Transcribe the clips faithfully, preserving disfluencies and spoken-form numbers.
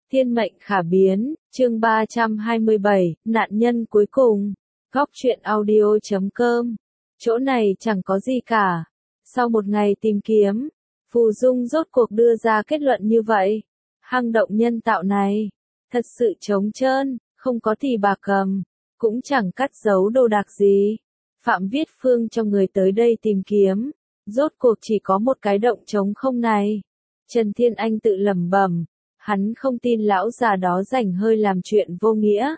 Thiên mệnh khả biến, chương ba trăm hai mươi bảy, nạn nhân cuối cùng. Góc truyện audio chấm com. Chỗ này chẳng có gì cả. Sau một ngày tìm kiếm, Phù Dung rốt cuộc đưa ra kết luận như vậy. Hang động nhân tạo này, thật sự trống trơn, không có thì bà cầm, cũng chẳng cắt giấu đồ đạc gì. Phạm Viết Phương cho người tới đây tìm kiếm, rốt cuộc chỉ có một cái động trống không này. Trần Thiên Anh tự lẩm bẩm, hắn không tin lão già đó rảnh hơi làm chuyện vô nghĩa.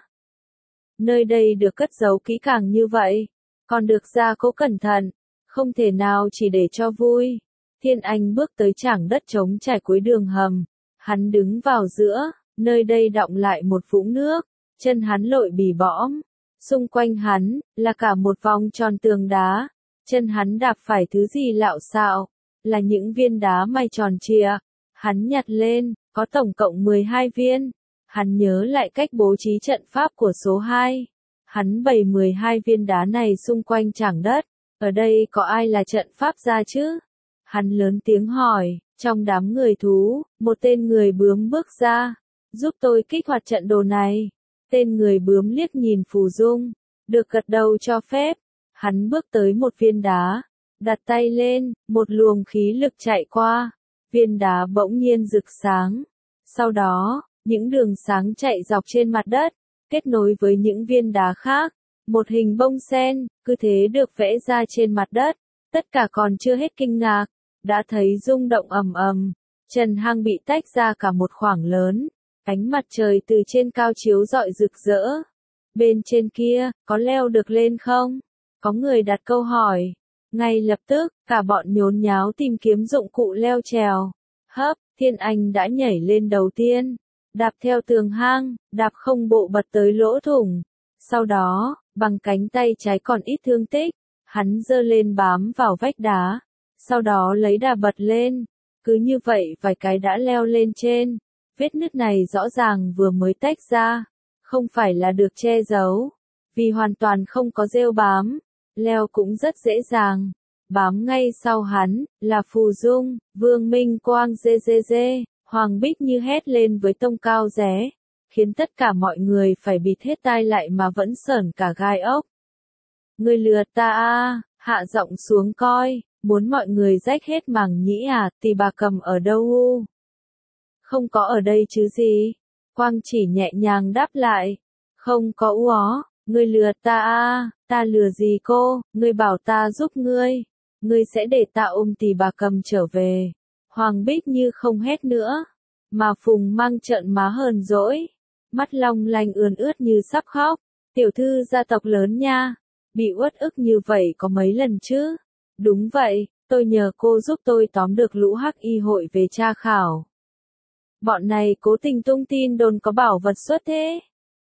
Nơi đây được cất giấu kỹ càng như vậy, còn được gia cố cẩn thận, không thể nào chỉ để cho vui. Thiên Anh bước tới trảng đất trống trải cuối đường hầm, hắn đứng vào giữa, nơi đây đọng lại một vũng nước, chân hắn lội bì bõm. Xung quanh hắn, là cả một vòng tròn tường đá, chân hắn đạp phải thứ gì lạo xạo, là những viên đá may tròn trịa. Hắn nhặt lên, có tổng cộng mười hai viên. Hắn nhớ lại cách bố trí trận pháp của số hai. Hắn bày mười hai viên đá này xung quanh trảng đất. Ở đây có ai là trận pháp gia chứ? Hắn lớn tiếng hỏi, trong đám người thú, một tên người bướm bước ra. Giúp tôi kích hoạt trận đồ này. Tên người bướm liếc nhìn Phù Dung, được gật đầu cho phép. Hắn bước tới một viên đá, đặt tay lên, một luồng khí lực chạy qua. Viên đá bỗng nhiên rực sáng. Sau đó, những đường sáng chạy dọc trên mặt đất, kết nối với những viên đá khác. Một hình bông sen, cứ thế được vẽ ra trên mặt đất. Tất cả còn chưa hết kinh ngạc, đã thấy rung động ầm ầm. Trần hang bị tách ra cả một khoảng lớn. Ánh mặt trời từ trên cao chiếu rọi rực rỡ. Bên trên kia, có leo được lên không? Có người đặt câu hỏi. Ngay lập tức, cả bọn nhốn nháo tìm kiếm dụng cụ leo trèo. Hấp, Thiên Anh đã nhảy lên đầu tiên. Đạp theo tường hang, đạp không bộ bật tới lỗ thủng. Sau đó, bằng cánh tay trái còn ít thương tích, hắn giơ lên bám vào vách đá. Sau đó lấy đà bật lên. Cứ như vậy vài cái đã leo lên trên. Vết nứt này rõ ràng vừa mới tách ra, không phải là được che giấu, vì hoàn toàn không có rêu bám, leo cũng rất dễ dàng. Bám ngay sau hắn, là Phù Dung, Vương Minh Quang dê dê dê, Hoàng Bích Như hét lên với tông cao ré, khiến tất cả mọi người phải bịt hết tai lại mà vẫn sởn cả gai ốc. Người lừa ta a, hạ giọng xuống coi, muốn mọi người rách hết màng nhĩ à, thì bà cầm ở đâu u? Không có ở đây chứ gì. Quang chỉ nhẹ nhàng đáp lại. Không có u ó, ngươi lừa ta a, ta lừa gì cô, ngươi bảo ta giúp ngươi. Ngươi sẽ để ta ôm Tỳ Bà Cầm trở về. Hoàng Bích Như không hét nữa, mà Phùng Mang trợn má hờn dỗi, mắt long lanh ươn ướt như sắp khóc. Tiểu thư gia tộc lớn nha, bị uất ức như vậy có mấy lần chứ? Đúng vậy, tôi nhờ cô giúp tôi tóm được lũ hắc y hội về tra khảo. Bọn này cố tình tung tin đồn có bảo vật xuất thế.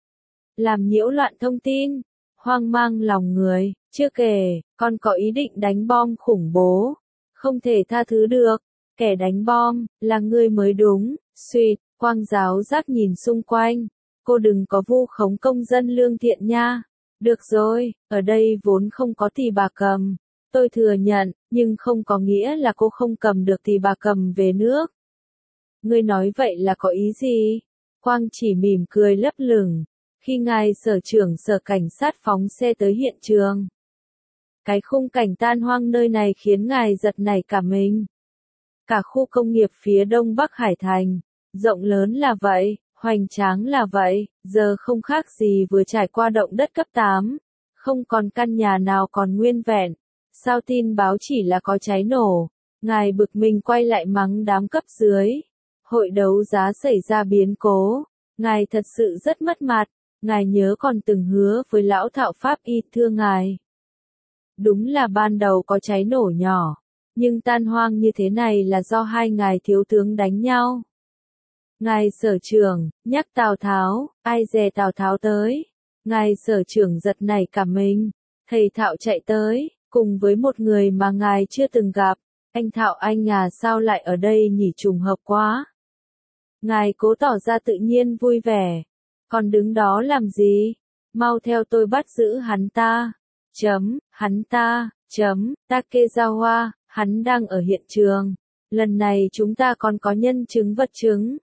Làm nhiễu loạn thông tin, hoang mang lòng người, chưa kể, còn có ý định đánh bom khủng bố. Không thể tha thứ được, kẻ đánh bom, là ngươi mới đúng, suýt, Quang giáo giác nhìn xung quanh. Cô đừng có vu khống công dân lương thiện nha. Được rồi, ở đây vốn không có Tỳ Bà Cầm. Tôi thừa nhận, nhưng không có nghĩa là cô không cầm được Tỳ Bà Cầm về nước. Ngươi nói vậy là có ý gì? Quang chỉ mỉm cười lấp lửng, khi ngài sở trưởng sở cảnh sát phóng xe tới hiện trường. Cái khung cảnh tan hoang nơi này khiến ngài giật nảy cả mình. Cả khu công nghiệp phía đông bắc Hải Thành, rộng lớn là vậy, hoành tráng là vậy, giờ không khác gì vừa trải qua động đất cấp tám. Không còn căn nhà nào còn nguyên vẹn. Sao tin báo chỉ là có cháy nổ? Ngài bực mình quay lại mắng đám cấp dưới. Hội đấu giá xảy ra biến cố, ngài thật sự rất mất mặt, ngài nhớ còn từng hứa với lão thạo pháp y thưa ngài. Đúng là ban đầu có cháy nổ nhỏ, nhưng tan hoang như thế này là do hai ngài thiếu tướng đánh nhau. Ngài sở trưởng, nhắc Tào Tháo, ai dè Tào Tháo tới. Ngài sở trưởng giật nảy cả mình, thầy Thạo chạy tới, cùng với một người mà ngài chưa từng gặp. Anh Thạo anh à, sao lại ở đây nhỉ, trùng hợp quá. Ngài cố tỏ ra tự nhiên vui vẻ. Còn đứng đó làm gì? Mau theo tôi bắt giữ hắn ta. Chấm, hắn ta, chấm, Takezawa, hắn đang ở hiện trường. Lần này chúng ta còn có nhân chứng vật chứng.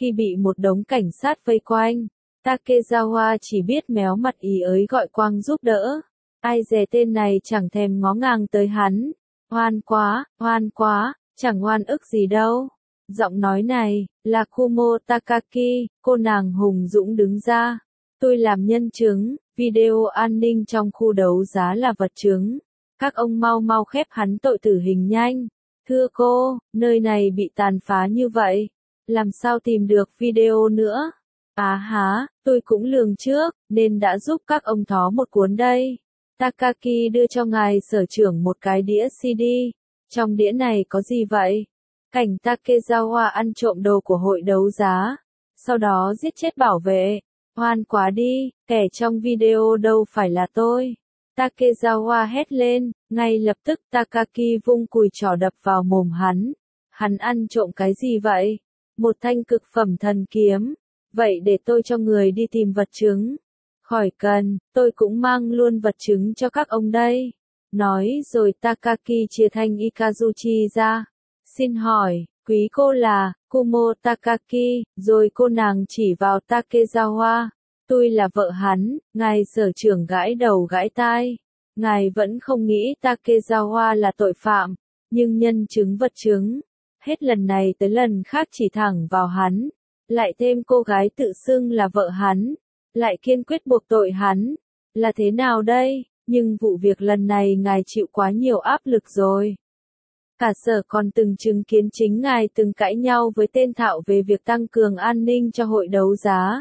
khi bị một đống cảnh sát vây quanh, Takezawa chỉ biết méo mặt ý ới gọi Quang giúp đỡ. Ai dè tên này chẳng thèm ngó ngàng tới hắn. Oan quá, oan quá, chẳng oan ức gì đâu. Giọng nói này, là Kumo Takaki, cô nàng hùng dũng đứng ra. Tôi làm nhân chứng, video an ninh trong khu đấu giá là vật chứng. Các ông mau mau khép hắn tội tử hình nhanh. Thưa cô, nơi này bị tàn phá như vậy. Làm sao tìm được video nữa? À há, tôi cũng lường trước, nên đã giúp các ông thó một cuốn đây. Takaki đưa cho ngài sở trưởng một cái đĩa xê đê. Trong đĩa này có gì vậy? Cảnh Takezawa ăn trộm đồ của hội đấu giá. Sau đó giết chết bảo vệ. Oan quá đi, kẻ trong video đâu phải là tôi. Takezawa hét lên, ngay lập tức Takaki vung cùi trỏ đập vào mồm hắn. Hắn ăn trộm cái gì vậy? Một thanh cực phẩm thần kiếm. Vậy để tôi cho người đi tìm vật chứng. Khỏi cần, tôi cũng mang luôn vật chứng cho các ông đây. Nói rồi Takaki chia thanh Ikazuchi ra. Xin hỏi, quý cô là Kumo Takaki, rồi cô nàng chỉ vào Takezawa. Tôi là vợ hắn, ngài sở trưởng gãi đầu gãi tai. Ngài vẫn không nghĩ Takezawa là tội phạm, nhưng nhân chứng vật chứng. Hết lần này tới lần khác chỉ thẳng vào hắn. Lại thêm cô gái tự xưng là vợ hắn. Lại kiên quyết buộc tội hắn. Là thế nào đây? Nhưng vụ việc lần này ngài chịu quá nhiều áp lực rồi. Cả sở còn từng chứng kiến chính ngài từng cãi nhau với tên thạo về việc tăng cường an ninh cho hội đấu giá.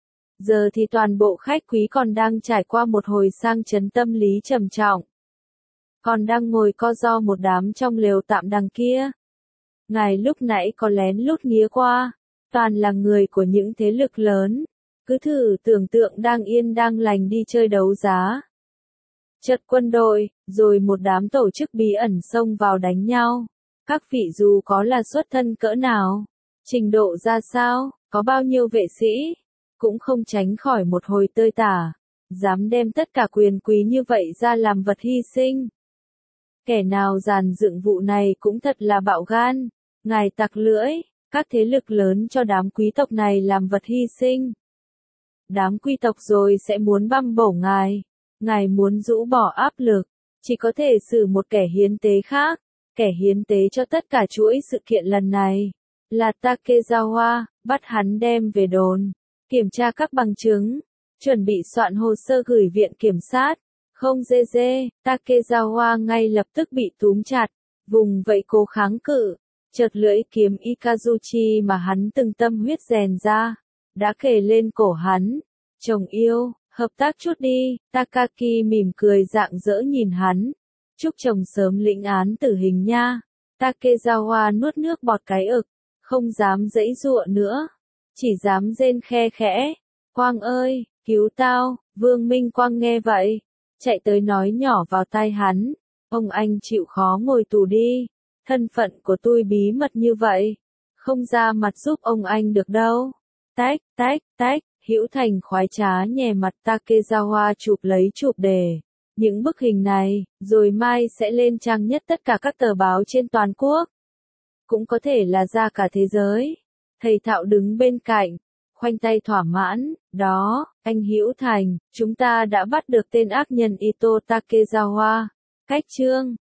Giờ thì toàn bộ khách quý còn đang trải qua một hồi sang chấn tâm lý trầm trọng. Còn đang ngồi co ro một đám trong lều tạm đằng kia. Ngài lúc nãy có lén lút nghía qua. Toàn là người của những thế lực lớn. Cứ thử tưởng tượng đang yên đang lành đi chơi đấu giá. Chợt quân đội, rồi một đám tổ chức bí ẩn xông vào đánh nhau. Các vị dù có là xuất thân cỡ nào, trình độ ra sao, có bao nhiêu vệ sĩ, cũng không tránh khỏi một hồi tơi tả. Dám đem tất cả quyền quý như vậy ra làm vật hy sinh. Kẻ nào dàn dựng vụ này cũng thật là bạo gan. Ngài tặc lưỡi, các thế lực lớn cho đám quý tộc này làm vật hy sinh. Đám quý tộc rồi sẽ muốn băm bổ ngài. Ngài muốn rũ bỏ áp lực, chỉ có thể xử một kẻ hiến tế khác. Kẻ hiến tế cho tất cả chuỗi sự kiện lần này là Takezawa, bắt hắn đem về đồn, kiểm tra các bằng chứng, chuẩn bị soạn hồ sơ gửi viện kiểm sát. Không dê dê, Takezawa ngay lập tức bị túm chặt, vùng vẫy cố kháng cự. Chợt lưỡi kiếm Ikazuchi mà hắn từng tâm huyết rèn ra, đã kề lên cổ hắn. Chồng yêu, hợp tác chút đi. Takaki mỉm cười rạng rỡ nhìn hắn. Chúc chồng sớm lĩnh án tử hình nha. Takezawa nuốt nước bọt cái ực, không dám giãy giụa nữa, chỉ dám rên khe khẽ. Quang ơi, cứu tao. Vương Minh Quang nghe vậy, chạy tới nói nhỏ vào tai hắn. Ông anh chịu khó ngồi tù đi. Thân phận của tôi bí mật như vậy, không ra mặt giúp ông anh được đâu. Tách, tách, tách, Hữu Thành khoái trá nhè mặt Takezawa chụp lấy chụp đề. Những bức hình này, rồi mai sẽ lên trang nhất tất cả các tờ báo trên toàn quốc. Cũng có thể là ra cả thế giới. Thầy Thạo đứng bên cạnh, khoanh tay thỏa mãn. Đó, anh Hữu Thành, chúng ta đã bắt được tên ác nhân Ito Takezawa. Cách chương